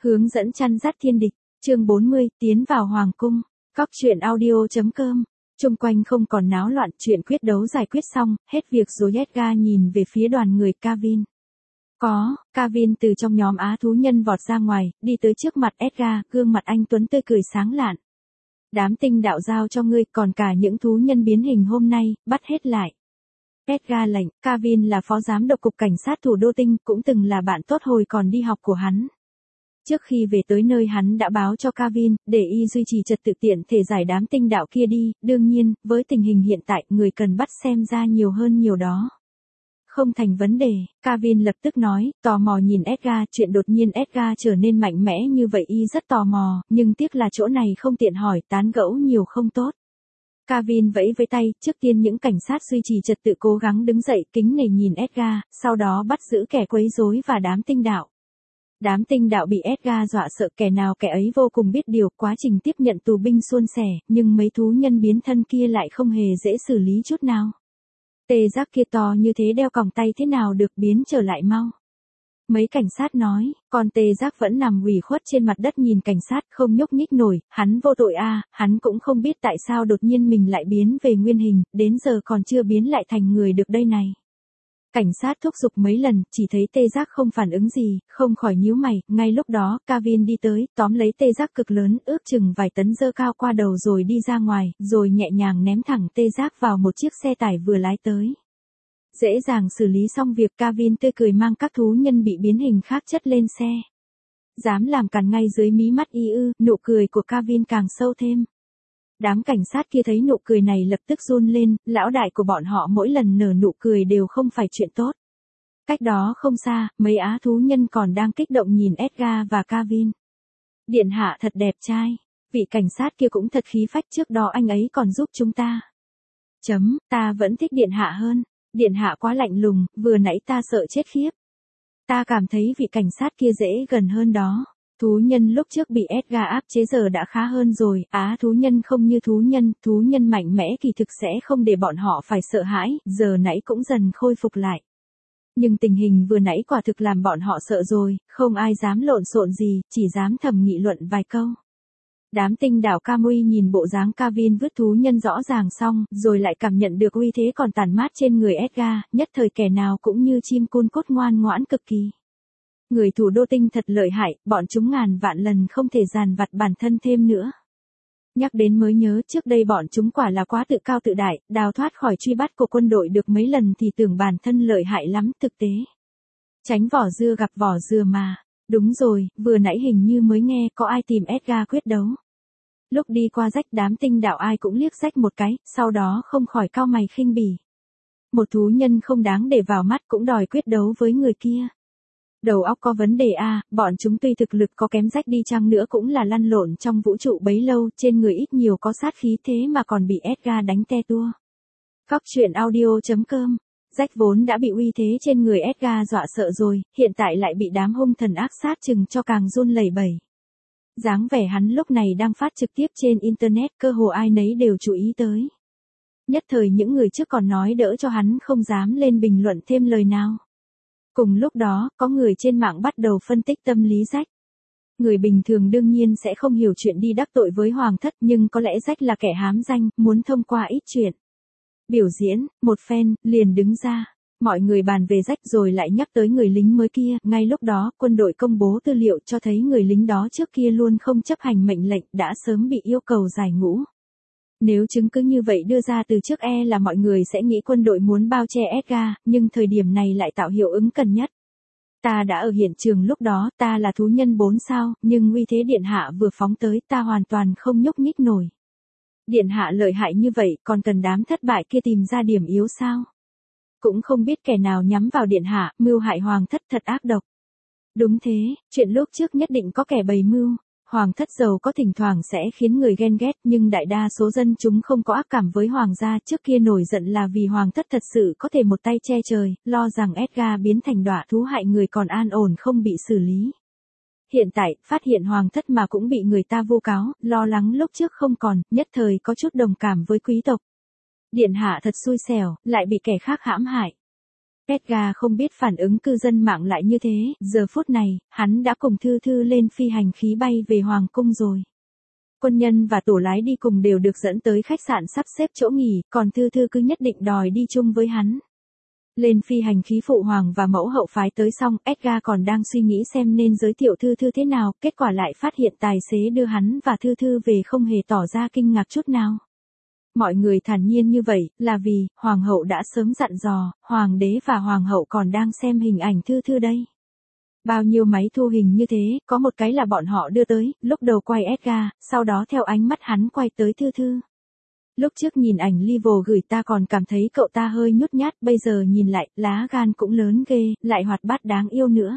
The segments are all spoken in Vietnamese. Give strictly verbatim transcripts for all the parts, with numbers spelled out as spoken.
Hướng dẫn chăn dắt thiên địch, chương bốn mươi, tiến vào hoàng cung. Cóc truyện audio chấm com. Chung quanh không còn náo loạn, chuyện quyết đấu giải quyết xong, hết việc rồi. Edgar nhìn về phía đoàn người Kevin. Có, Kevin từ trong nhóm á thú nhân vọt ra ngoài, đi tới trước mặt Edgar, gương mặt anh tuấn tươi cười sáng lạn. Đám tinh đạo giao cho ngươi, còn cả những thú nhân biến hình hôm nay, bắt hết lại. Edgar lệnh. Kevin là phó giám đốc cục cảnh sát thủ đô tinh, cũng từng là bạn tốt hồi còn đi học của hắn. Trước khi về tới nơi hắn đã báo cho Kevin, để y duy trì trật tự tiện thể giải đám tinh đạo kia đi, đương nhiên, với tình hình hiện tại, người cần bắt xem ra nhiều hơn nhiều đó. Không thành vấn đề, Kevin lập tức nói, tò mò nhìn Edgar, chuyện đột nhiên Edgar trở nên mạnh mẽ như vậy y rất tò mò, nhưng tiếc là chỗ này không tiện hỏi, tán gẫu nhiều không tốt. Kevin vẫy với tay, trước tiên những cảnh sát duy trì trật tự cố gắng đứng dậy, kính nể nhìn Edgar, sau đó bắt giữ kẻ quấy rối và đám tinh đạo. Đám tinh đạo bị Edgar dọa sợ, kẻ nào kẻ ấy vô cùng biết điều, quá trình tiếp nhận tù binh suôn sẻ, nhưng mấy thú nhân biến thân kia lại không hề dễ xử lý chút nào. Tê giác kia to như thế đeo còng tay thế nào được, biến trở lại mau. Mấy cảnh sát nói, còn tê giác vẫn nằm ủy khuất trên mặt đất nhìn cảnh sát không nhúc nhích nổi, hắn vô tội a, à, hắn cũng không biết tại sao đột nhiên mình lại biến về nguyên hình, đến giờ còn chưa biến lại thành người được đây này. Cảnh sát thúc giục mấy lần, chỉ thấy tê giác không phản ứng gì, không khỏi nhíu mày, ngay lúc đó, Kevin đi tới, tóm lấy tê giác cực lớn, ước chừng vài tấn dơ cao qua đầu rồi đi ra ngoài, rồi nhẹ nhàng ném thẳng tê giác vào một chiếc xe tải vừa lái tới. Dễ dàng xử lý xong việc, Kevin tươi cười mang các thú nhân bị biến hình khác chất lên xe. Dám làm càn ngay dưới mí mắt y ư, nụ cười của Kevin càng sâu thêm. Đám cảnh sát kia thấy nụ cười này lập tức run lên, lão đại của bọn họ mỗi lần nở nụ cười đều không phải chuyện tốt. Cách đó không xa, mấy á thú nhân còn đang kích động nhìn Edgar và Kevin. Điện hạ thật đẹp trai, vị cảnh sát kia cũng thật khí phách, trước đó anh ấy còn giúp chúng ta. Chấm, ta vẫn thích điện hạ hơn, điện hạ quá lạnh lùng, vừa nãy ta sợ chết khiếp. Ta cảm thấy vị cảnh sát kia dễ gần hơn đó. Thú nhân lúc trước bị Edgar áp chế giờ đã khá hơn rồi, á thú nhân không như thú nhân, thú nhân mạnh mẽ kỳ thực sẽ không để bọn họ phải sợ hãi, giờ nãy cũng dần khôi phục lại. Nhưng tình hình vừa nãy quả thực làm bọn họ sợ rồi, không ai dám lộn xộn gì, chỉ dám thầm nghị luận vài câu. Đám tinh đảo Kamui nhìn bộ dáng Kevin vứt thú nhân rõ ràng xong, rồi lại cảm nhận được uy thế còn tàn mát trên người Edgar, nhất thời kẻ nào cũng như chim cun cốt ngoan ngoãn cực kỳ. Người thủ đô tinh thật lợi hại, bọn chúng ngàn vạn lần không thể dàn vặt bản thân thêm nữa. Nhắc đến mới nhớ, trước đây bọn chúng quả là quá tự cao tự đại, đào thoát khỏi truy bắt của quân đội được mấy lần thì tưởng bản thân lợi hại lắm, thực tế. Tránh vỏ dưa gặp vỏ dừa mà. Đúng rồi, vừa nãy hình như mới nghe có ai tìm Edgar quyết đấu. Lúc đi qua rách đám tinh đạo ai cũng liếc rách một cái, sau đó không khỏi cau mày khinh bỉ. Một thú nhân không đáng để vào mắt cũng đòi quyết đấu với người kia. Đầu óc có vấn đề a, à, bọn chúng tuy thực lực có kém rách đi chăng nữa cũng là lăn lộn trong vũ trụ bấy lâu, trên người ít nhiều có sát khí thế mà còn bị Edgar đánh te tua. Cóc truyện audio chấm com. Rách vốn đã bị uy thế trên người Edgar dọa sợ rồi, hiện tại lại bị đám hung thần ác sát chừng cho càng run lẩy bẩy. Dáng vẻ hắn lúc này đang phát trực tiếp trên internet, cơ hồ ai nấy đều chú ý tới. Nhất thời những người trước còn nói đỡ cho hắn không dám lên bình luận thêm lời nào. Cùng lúc đó, có người trên mạng bắt đầu phân tích tâm lý rách. Người bình thường đương nhiên sẽ không hiểu chuyện đi đắc tội với hoàng thất, nhưng có lẽ rách là kẻ hám danh, muốn thông qua ít chuyện. Biểu diễn, một phen, liền đứng ra. Mọi người bàn về rách rồi lại nhắc tới người lính mới kia, ngay lúc đó, quân đội công bố tư liệu cho thấy người lính đó trước kia luôn không chấp hành mệnh lệnh, đã sớm bị yêu cầu giải ngũ. Nếu chứng cứ như vậy đưa ra từ trước e là mọi người sẽ nghĩ quân đội muốn bao che Edgar, nhưng thời điểm này lại tạo hiệu ứng cần nhất. Ta đã ở hiện trường lúc đó, ta là thú nhân bốn sao, nhưng uy thế điện hạ vừa phóng tới ta hoàn toàn không nhúc nhích nổi. Điện hạ lợi hại như vậy, còn cần đám thất bại kia tìm ra điểm yếu sao? Cũng không biết kẻ nào nhắm vào điện hạ, mưu hại hoàng thất thật ác độc. Đúng thế, chuyện lúc trước nhất định có kẻ bày mưu. Hoàng thất giàu có thỉnh thoảng sẽ khiến người ghen ghét, nhưng đại đa số dân chúng không có ác cảm với hoàng gia, trước kia nổi giận là vì hoàng thất thật sự có thể một tay che trời, lo rằng Edgar biến thành đọa thú hại người còn an ổn không bị xử lý. Hiện tại, phát hiện hoàng thất mà cũng bị người ta vu cáo, lo lắng lúc trước không còn, nhất thời có chút đồng cảm với quý tộc. Điện hạ thật xui xẻo, lại bị kẻ khác hãm hại. Edgar không biết phản ứng cư dân mạng lại như thế, giờ phút này, hắn đã cùng Thư Thư lên phi hành khí bay về Hoàng cung rồi. Quân nhân và tổ lái đi cùng đều được dẫn tới khách sạn sắp xếp chỗ nghỉ, còn Thư Thư cứ nhất định đòi đi chung với hắn. Lên phi hành khí phụ hoàng và mẫu hậu phái tới xong, Edgar còn đang suy nghĩ xem nên giới thiệu Thư Thư thế nào, kết quả lại phát hiện tài xế đưa hắn và Thư Thư về không hề tỏ ra kinh ngạc chút nào. Mọi người thản nhiên như vậy, là vì, hoàng hậu đã sớm dặn dò, hoàng đế và hoàng hậu còn đang xem hình ảnh Thư Thư đây. Bao nhiêu máy thu hình như thế, có một cái là bọn họ đưa tới, lúc đầu quay Edgar, sau đó theo ánh mắt hắn quay tới Thư Thư. Lúc trước nhìn ảnh Livo gửi ta còn cảm thấy cậu ta hơi nhút nhát, bây giờ nhìn lại, lá gan cũng lớn ghê, lại hoạt bát đáng yêu nữa.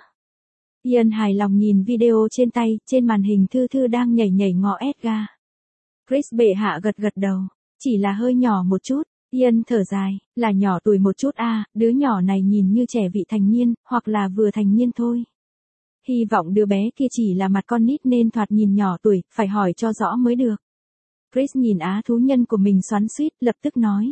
Ian hài lòng nhìn video trên tay, trên màn hình Thư Thư đang nhảy nhảy ngó Edgar. Chris bệ hạ gật gật đầu, chỉ là hơi nhỏ một chút. Ian thở dài, là nhỏ tuổi một chút a, à, đứa nhỏ này nhìn như trẻ vị thành niên, hoặc là vừa thành niên thôi. Hy vọng đứa bé kia chỉ là mặt con nít nên thoạt nhìn nhỏ tuổi, phải hỏi cho rõ mới được. Chris nhìn á thú nhân của mình xoắn xuýt, lập tức nói.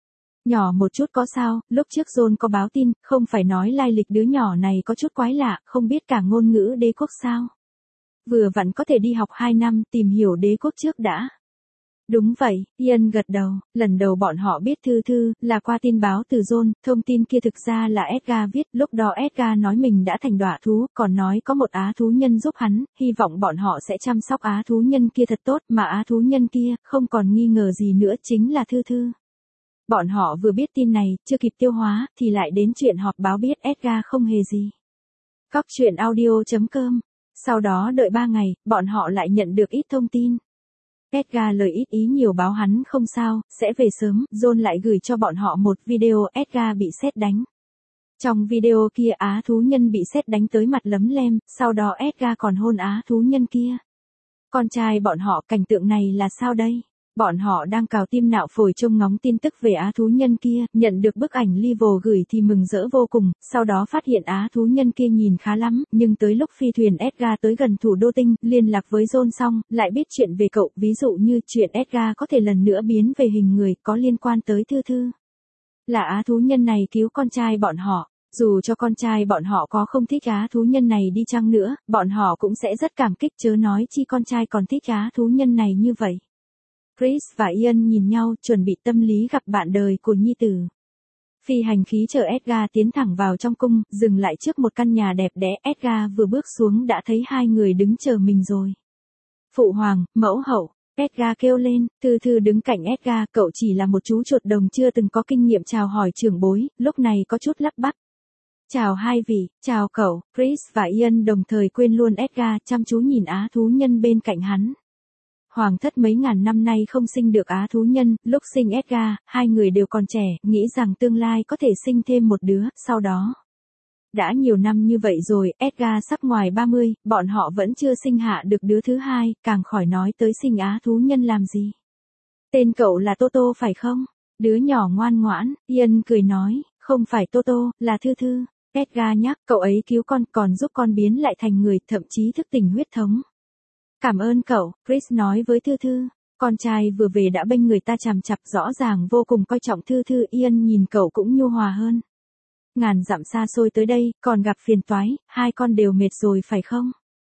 Nhỏ một chút có sao, lúc trước John có báo tin, không phải nói lai lịch đứa nhỏ này có chút quái lạ, không biết cả ngôn ngữ đế quốc sao. Vừa vặn có thể đi học hai năm, tìm hiểu đế quốc trước đã. Đúng vậy, Ian gật đầu, lần đầu bọn họ biết Thư Thư, là qua tin báo từ John, thông tin kia thực ra là Edgar viết, lúc đó Edgar nói mình đã thành đọa thú, còn nói có một á thú nhân giúp hắn, hy vọng bọn họ sẽ chăm sóc á thú nhân kia thật tốt, mà á thú nhân kia, không còn nghi ngờ gì nữa chính là Thư Thư. Bọn họ vừa biết tin này, chưa kịp tiêu hóa, thì lại đến chuyện họp báo biết Edgar không hề gì. Cóc truyện audio chấm com. Sau đó đợi ba ngày, bọn họ lại nhận được ít thông tin. Edgar lời ít ý nhiều báo hắn không sao, sẽ về sớm, John lại gửi cho bọn họ một video Edgar bị sét đánh. Trong video kia á thú nhân bị sét đánh tới mặt lấm lem, sau đó Edgar còn hôn á thú nhân kia. Con trai bọn họ cảnh tượng này là sao đây? Bọn họ đang cào tim nạo phổi trông ngóng tin tức về á thú nhân kia, nhận được bức ảnh Livo gửi thì mừng rỡ vô cùng, sau đó phát hiện á thú nhân kia nhìn khá lắm, nhưng tới lúc phi thuyền Edgar tới gần thủ đô tinh, liên lạc với John xong, lại biết chuyện về cậu, ví dụ như chuyện Edgar có thể lần nữa biến về hình người, có liên quan tới Thư Thư. Là á thú nhân này cứu con trai bọn họ. Dù cho con trai bọn họ có không thích á thú nhân này đi chăng nữa, bọn họ cũng sẽ rất cảm kích, chớ nói chi con trai còn thích á thú nhân này như vậy. Chris và Ian nhìn nhau, chuẩn bị tâm lý gặp bạn đời của nhi tử. Phi hành khí chở Edgar tiến thẳng vào trong cung, dừng lại trước một căn nhà đẹp đẽ. Edgar vừa bước xuống đã thấy hai người đứng chờ mình rồi. Phụ hoàng, mẫu hậu, Edgar kêu lên. Thư Thư đứng cạnh Edgar, cậu chỉ là một chú chuột đồng chưa từng có kinh nghiệm chào hỏi trưởng bối, lúc này có chút lắp bắp. Chào hai vị, chào cậu. Chris và Ian đồng thời quên luôn Edgar, chăm chú nhìn á thú nhân bên cạnh hắn. Hoàng thất mấy ngàn năm nay không sinh được á thú nhân, lúc sinh Edgar, hai người đều còn trẻ, nghĩ rằng tương lai có thể sinh thêm một đứa, sau đó. Đã nhiều năm như vậy rồi, Edgar sắp ngoài ba mươi, bọn họ vẫn chưa sinh hạ được đứa thứ hai, càng khỏi nói tới sinh á thú nhân làm gì. Tên cậu là Toto phải không? Đứa nhỏ ngoan ngoãn, Ian cười nói, không phải Toto, là Thư Thư. Edgar nhắc, cậu ấy cứu con còn giúp con biến lại thành người, thậm chí thức tỉnh huyết thống. Cảm ơn cậu, Chris nói với Thư Thư. Con trai vừa về đã bênh người ta chằm chặp, rõ ràng vô cùng coi trọng Thư Thư. Ian nhìn cậu cũng nhu hòa hơn. Ngàn dặm xa xôi tới đây, còn gặp phiền toái, hai con đều mệt rồi phải không?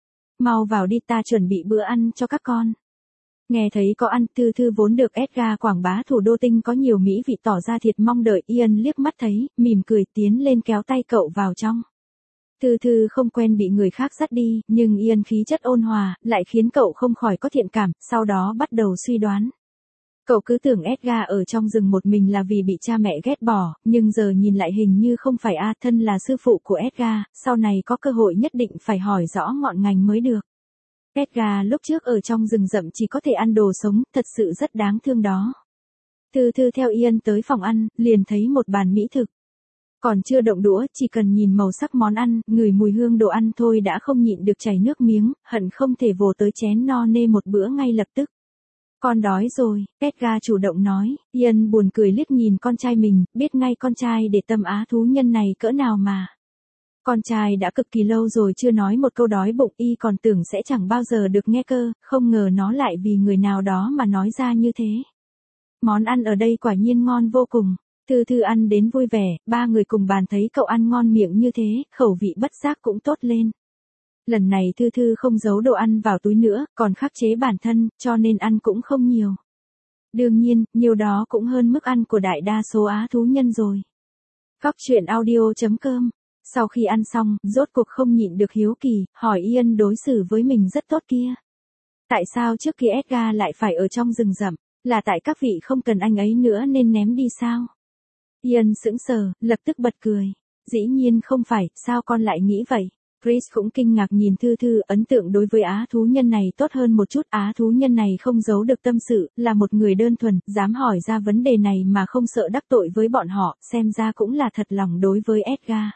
Mau vào đi, ta chuẩn bị bữa ăn cho các con. Nghe thấy có ăn, Thư Thư vốn được Edgar quảng bá thủ đô tinh có nhiều mỹ vị tỏ ra thiệt mong đợi. Ian liếc mắt thấy, mỉm cười tiến lên kéo tay cậu vào trong. Thư Thư không quen bị người khác dắt đi, nhưng Ian khí chất ôn hòa, lại khiến cậu không khỏi có thiện cảm, sau đó bắt đầu suy đoán. Cậu cứ tưởng Edgar ở trong rừng một mình là vì bị cha mẹ ghét bỏ, nhưng giờ nhìn lại hình như không phải a, thân là sư phụ của Edgar, sau này có cơ hội nhất định phải hỏi rõ ngọn ngành mới được. Edgar lúc trước ở trong rừng rậm chỉ có thể ăn đồ sống, thật sự rất đáng thương đó. Thư Thư theo Ian tới phòng ăn, liền thấy một bàn mỹ thực. Còn chưa động đũa, chỉ cần nhìn màu sắc món ăn, ngửi mùi hương đồ ăn thôi đã không nhịn được chảy nước miếng, hận không thể vồ tới chén no nê một bữa ngay lập tức. Con đói rồi, Edgar chủ động nói. Ian buồn cười liếc nhìn con trai mình, biết ngay con trai để tâm á thú nhân này cỡ nào mà. Con trai đã cực kỳ lâu rồi chưa nói một câu đói bụng, y còn tưởng sẽ chẳng bao giờ được nghe cơ, không ngờ nó lại vì người nào đó mà nói ra như thế. Món ăn ở đây quả nhiên ngon vô cùng. Thư Thư ăn đến vui vẻ, ba người cùng bàn thấy cậu ăn ngon miệng như thế, khẩu vị bất giác cũng tốt lên. Lần này Thư Thư không giấu đồ ăn vào túi nữa, còn khắc chế bản thân, cho nên ăn cũng không nhiều. Đương nhiên, nhiều đó cũng hơn mức ăn của đại đa số á thú nhân rồi. Cóc truyện audio chấm com. Sau khi ăn xong, rốt cuộc không nhịn được hiếu kỳ, hỏi Ian đối xử với mình rất tốt kia. Tại sao trước kia Edgar lại phải ở trong rừng rậm? Là tại các vị không cần anh ấy nữa nên ném đi sao? Ian sững sờ, lập tức bật cười. Dĩ nhiên không phải, sao con lại nghĩ vậy? Chris cũng kinh ngạc nhìn Thư Thư, ấn tượng đối với á thú nhân này tốt hơn một chút. Á thú nhân này không giấu được tâm sự, là một người đơn thuần, dám hỏi ra vấn đề này mà không sợ đắc tội với bọn họ, xem ra cũng là thật lòng đối với Edgar.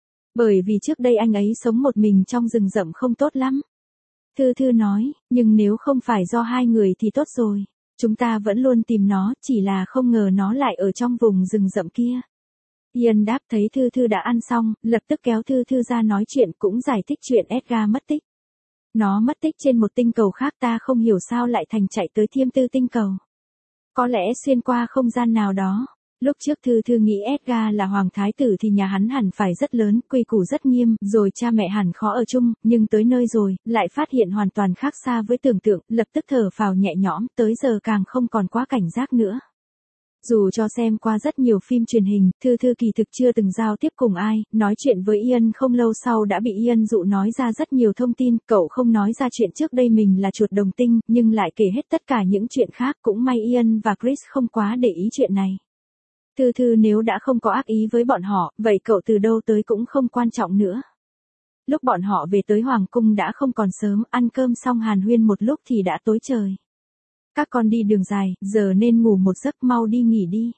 Bởi vì trước đây anh ấy sống một mình trong rừng rậm không tốt lắm. Thư Thư nói, nhưng nếu không phải do hai người thì tốt rồi. Chúng ta vẫn luôn tìm nó, chỉ là không ngờ nó lại ở trong vùng rừng rậm kia. Ian đáp thấy Thư Thư đã ăn xong, lập tức kéo Thư Thư ra nói chuyện, cũng giải thích chuyện Edgar mất tích. Nó mất tích trên một tinh cầu khác, ta không hiểu sao lại thành chạy tới Thiêm Tư tinh cầu. Có lẽ xuyên qua không gian nào đó. Lúc trước Thư Thư nghĩ Edgar là hoàng thái tử thì nhà hắn hẳn phải rất lớn, quy củ rất nghiêm, rồi cha mẹ hẳn khó ở chung, nhưng tới nơi rồi, lại phát hiện hoàn toàn khác xa với tưởng tượng, lập tức thở phào nhẹ nhõm, tới giờ càng không còn quá cảnh giác nữa. Dù cho xem qua rất nhiều phim truyền hình, Thư Thư kỳ thực chưa từng giao tiếp cùng ai, nói chuyện với Ian không lâu sau đã bị Ian dụ nói ra rất nhiều thông tin, cậu không nói ra chuyện trước đây mình là chuột đồng tinh, nhưng lại kể hết tất cả những chuyện khác, cũng may Ian và Chris không quá để ý chuyện này. Thư Thư nếu đã không có ác ý với bọn họ, vậy cậu từ đâu tới cũng không quan trọng nữa. Lúc bọn họ về tới Hoàng cung đã không còn sớm, ăn cơm xong hàn huyên một lúc thì đã tối trời. Các con đi đường dài, giờ nên ngủ một giấc, mau đi nghỉ đi.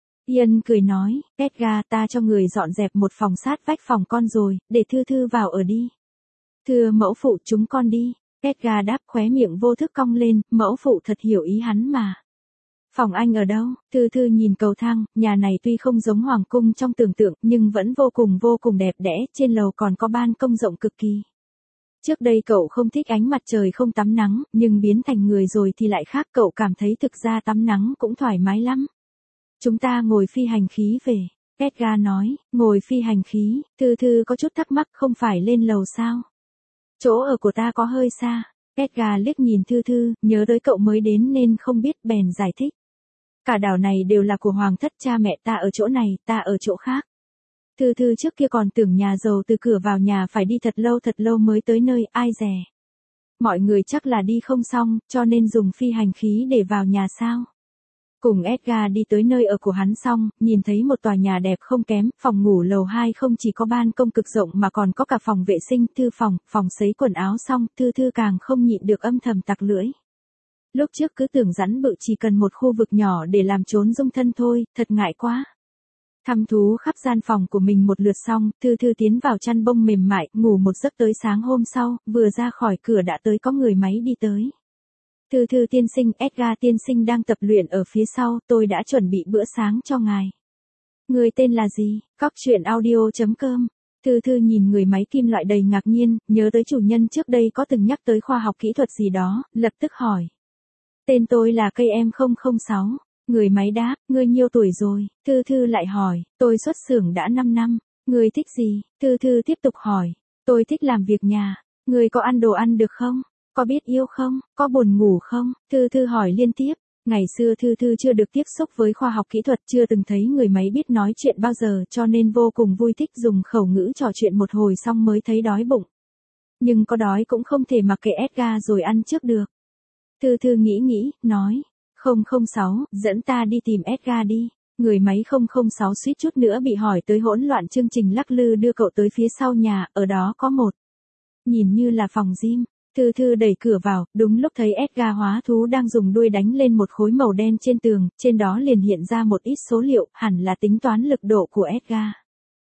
Ian cười nói, Edgar, ta cho người dọn dẹp một phòng sát vách phòng con rồi, để Thư Thư vào ở đi. Thưa mẫu phụ, chúng con đi. Edgar đáp, khóe miệng vô thức cong lên, mẫu phụ thật hiểu ý hắn mà. Phòng anh ở đâu? Thư Thư nhìn cầu thang, nhà này tuy không giống hoàng cung trong tưởng tượng, nhưng vẫn vô cùng vô cùng đẹp đẽ, trên lầu còn có ban công rộng cực kỳ. Trước đây cậu không thích ánh mặt trời không tắm nắng, nhưng biến thành người rồi thì lại khác, cậu cảm thấy thực ra tắm nắng cũng thoải mái lắm. Chúng ta ngồi phi hành khí về. Edgar nói, ngồi phi hành khí, Thư Thư có chút thắc mắc, không phải lên lầu sao? Chỗ ở của ta có hơi xa. Edgar liếc nhìn Thư Thư, nhớ tới cậu mới đến nên không biết bèn giải thích. Cả đảo này đều là của hoàng thất, cha mẹ ta ở chỗ này, ta ở chỗ khác. Thư Thư trước kia còn tưởng nhà giàu từ cửa vào nhà phải đi thật lâu thật lâu mới tới nơi, ai dè. Mọi người chắc là đi không xong, cho nên dùng phi hành khí để vào nhà sao. Cùng Edgar đi tới nơi ở của hắn xong, nhìn thấy một tòa nhà đẹp không kém, phòng ngủ lầu hai không chỉ có ban công cực rộng mà còn có cả phòng vệ sinh, thư phòng, phòng sấy quần áo xong, Thư Thư càng không nhịn được âm thầm tặc lưỡi. Lúc trước cứ tưởng rắn bự chỉ cần một khu vực nhỏ để làm trốn dung thân thôi, thật ngại quá. Thăm thú khắp gian phòng của mình một lượt xong, Thư Thư tiến vào chăn bông mềm mại, ngủ một giấc tới sáng hôm sau, vừa ra khỏi cửa đã tới có người máy đi tới. Thư Thư tiên sinh, Edgar tiên sinh đang tập luyện ở phía sau, tôi đã chuẩn bị bữa sáng cho ngài. Người tên là gì? Cóc truyện audio chấm com. Thư Thư nhìn người máy kim loại đầy ngạc nhiên, nhớ tới chủ nhân trước đây có từng nhắc tới khoa học kỹ thuật gì đó, lập tức hỏi. Tên tôi là Cây em không không sáu. Người máy đáp, ngươi nhiêu tuổi rồi? Thư Thư lại hỏi, tôi xuất xưởng đã năm năm. Ngươi thích gì? Thư Thư tiếp tục hỏi, tôi thích làm việc nhà. Ngươi có ăn đồ ăn được không? Có biết yêu không? Có buồn ngủ không? Thư Thư hỏi liên tiếp. Ngày xưa Thư Thư chưa được tiếp xúc với khoa học kỹ thuật, chưa từng thấy người máy biết nói chuyện bao giờ, cho nên vô cùng vui thích dùng khẩu ngữ trò chuyện một hồi xong mới thấy đói bụng. Nhưng có đói cũng không thể mặc kệ Edgar rồi ăn trước được. Thư Thư nghĩ nghĩ, nói, không không sáu, dẫn ta đi tìm Edgar đi. Người máy không không sáu suýt chút nữa bị hỏi tới hỗn loạn, chương trình lắc lư đưa cậu tới phía sau nhà, ở đó có một. Nhìn như là phòng gym. Thư Thư đẩy cửa vào, đúng lúc thấy Edgar hóa thú đang dùng đuôi đánh lên một khối màu đen trên tường, trên đó liền hiện ra một ít số liệu, hẳn là tính toán lực độ của Edgar.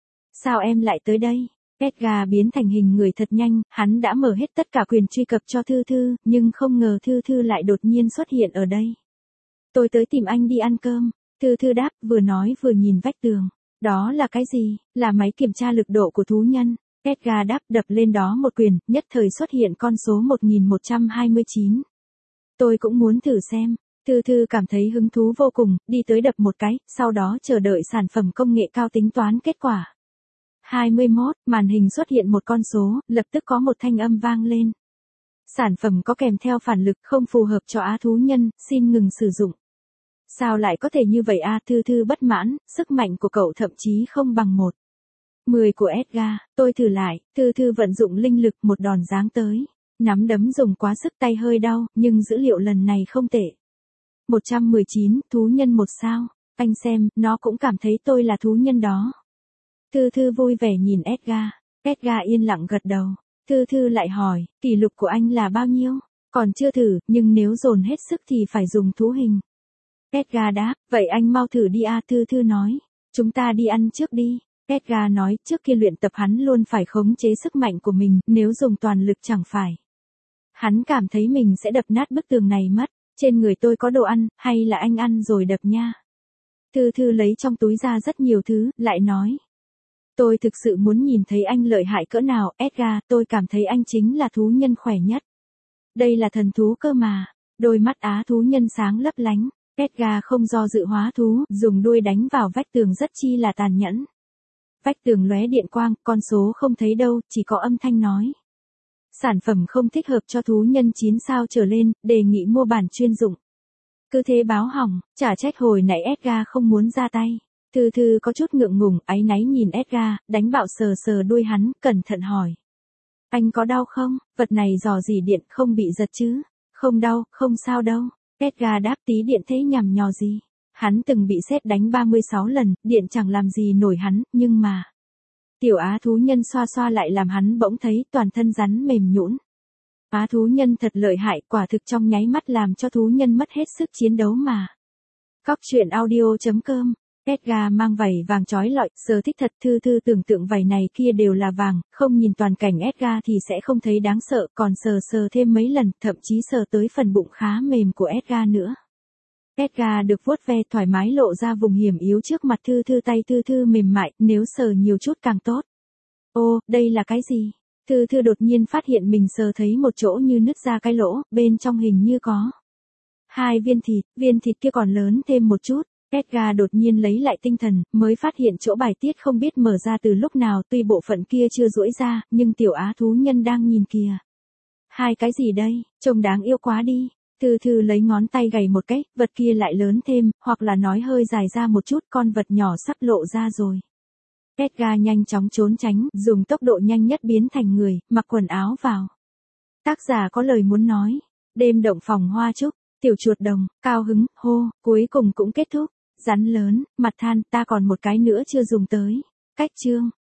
Sao em lại tới đây? Edgar biến thành hình người thật nhanh, hắn đã mở hết tất cả quyền truy cập cho Thư Thư, nhưng không ngờ Thư Thư lại đột nhiên xuất hiện ở đây. Tôi tới tìm anh đi ăn cơm. Thư Thư đáp, vừa nói vừa nhìn vách tường. Đó là cái gì? Là máy kiểm tra lực độ của thú nhân. Edgar đáp, đập lên đó một quyền, nhất thời xuất hiện con số một nghìn một trăm hai mươi chín. Tôi cũng muốn thử xem. Thư Thư cảm thấy hứng thú vô cùng, đi tới đập một cái, sau đó chờ đợi sản phẩm công nghệ cao tính toán kết quả. hai mươi mốt, màn hình xuất hiện một con số, lập tức có một thanh âm vang lên. Sản phẩm có kèm theo phản lực không phù hợp cho á thú nhân, xin ngừng sử dụng. Sao lại có thể như vậy a? Thư Thư bất mãn, sức mạnh của cậu thậm chí không bằng một mười của Edgar, tôi thử lại, Thư Thư vận dụng linh lực một đòn giáng tới. Nắm đấm dùng quá sức tay hơi đau, nhưng dữ liệu lần này không tệ. một trăm mười chín, thú nhân một sao, anh xem, nó cũng cảm thấy tôi là thú nhân đó. Thư Thư vui vẻ nhìn Edgar, Edgar yên lặng gật đầu. Thư Thư lại hỏi, kỷ lục của anh là bao nhiêu? Còn chưa thử, nhưng nếu dồn hết sức thì phải dùng thú hình. Edgar đáp, vậy anh mau thử đi a. Thư Thư nói, chúng ta đi ăn trước đi. Edgar nói, trước kia luyện tập hắn luôn phải khống chế sức mạnh của mình, nếu dùng toàn lực chẳng phải. Hắn cảm thấy mình sẽ đập nát bức tường này mất. Trên người tôi có đồ ăn, hay là anh ăn rồi đập nha? Thư Thư lấy trong túi ra rất nhiều thứ, lại nói. Tôi thực sự muốn nhìn thấy anh lợi hại cỡ nào, Edgar, tôi cảm thấy anh chính là thú nhân khỏe nhất. Đây là thần thú cơ mà. Đôi mắt á thú nhân sáng lấp lánh. Edgar không do dự hóa thú, dùng đuôi đánh vào vách tường rất chi là tàn nhẫn. Vách tường lóe điện quang, con số không thấy đâu, chỉ có âm thanh nói. Sản phẩm không thích hợp cho thú nhân chín sao trở lên, đề nghị mua bản chuyên dụng. Cứ thế báo hỏng, chả trách hồi nãy Edgar không muốn ra tay. Thư Thư có chút ngượng ngùng, áy náy nhìn Edgar, đánh bạo sờ sờ đuôi hắn, cẩn thận hỏi. Anh có đau không? Vật này dò dỉ điện không bị giật chứ? Không đau, không sao đâu. Edgar đáp tí điện thế nhằm nhò gì. Hắn từng bị sét đánh ba mươi sáu lần, điện chẳng làm gì nổi hắn, nhưng mà. Tiểu á thú nhân xoa xoa lại làm hắn bỗng thấy toàn thân rắn mềm nhũn. Á thú nhân thật lợi hại, quả thực trong nháy mắt làm cho thú nhân mất hết sức chiến đấu mà. Cóc truyện audio chấm com. Edgar mang vảy vàng chói lọi, sờ thích thật. Thư Thư tưởng tượng vảy này kia đều là vàng, không nhìn toàn cảnh Edgar thì sẽ không thấy đáng sợ, còn sờ sờ thêm mấy lần, thậm chí sờ tới phần bụng khá mềm của Edgar nữa. Edgar được vuốt ve thoải mái lộ ra vùng hiểm yếu trước mặt Thư Thư, tay Thư Thư mềm mại, nếu sờ nhiều chút càng tốt. Ô, đây là cái gì? Thư Thư đột nhiên phát hiện mình sờ thấy một chỗ như nứt ra cái lỗ, bên trong hình như có hai viên thịt, viên thịt kia còn lớn thêm một chút. Edgar đột nhiên lấy lại tinh thần, mới phát hiện chỗ bài tiết không biết mở ra từ lúc nào, tuy bộ phận kia chưa duỗi ra, nhưng tiểu á thú nhân đang nhìn kìa. Hai cái gì đây, trông đáng yêu quá đi. Thư Thư lấy ngón tay gảy một cái, vật kia lại lớn thêm, hoặc là nói hơi dài ra một chút, con vật nhỏ sắp lộ ra rồi. Edgar nhanh chóng trốn tránh, dùng tốc độ nhanh nhất biến thành người, mặc quần áo vào. Tác giả có lời muốn nói. Đêm động phòng hoa trúc, tiểu chuột đồng, cao hứng, hô, cuối cùng cũng kết thúc. Rắn lớn, mặt than, ta còn một cái nữa chưa dùng tới. Cách chương.